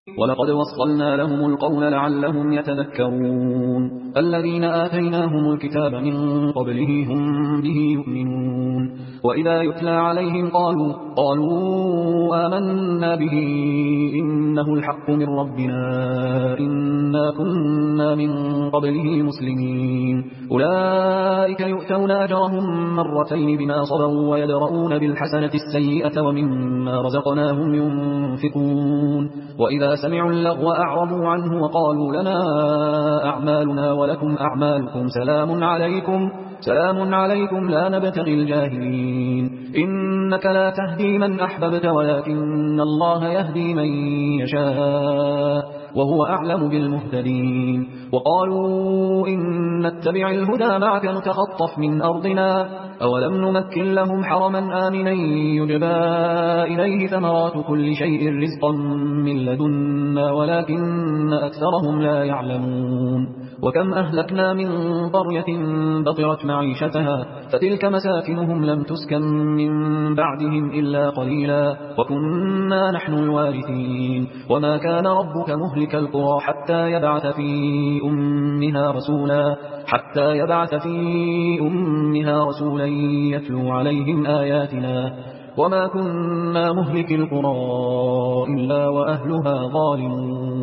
ولقد وصلنا لهم القول لعلهم يتذكرون الذين آتيناهم الكتاب من قبله هم به يؤمنون وإذا يتلى عليهم قالوا آمنا به إنه الحق من ربنا إنا كنا من قبله مسلمين أولئك يؤتون أجرهم مرتين بما صبروا ويدرؤون بالحسنة السيئة ومما رزقناهم ينفقون وإذا سمعوا اللغو أعرضوا عنه وقالوا لنا أعمالنا ولكم أعمالكم سلام عليكم لا نبتغي الجاهلين إنك لا تهدي من أحببت ولكن الله يهدي من يشاء وهو أعلم بالمهتدين وقالوا إن نتبع الهدى معك نتخطف من أرضنا أولم نمكن لهم حرما آمنا يجبى إليه ثمرات كل شيء رزقا من لدنا ولكن أكثرهم لا يعلمون وكم أهلكنا من قرية بطرت معيشتها فتلك مساكنهم لم تسكن من بعدهم إلا قليلا وكنا نحن الوارثين وما كان ربك مهلك القرى حتى يبعث في أمها رسولا يتلو عليهم آياتنا وما كنا مهلك القرى إلا وأهلها ظالمون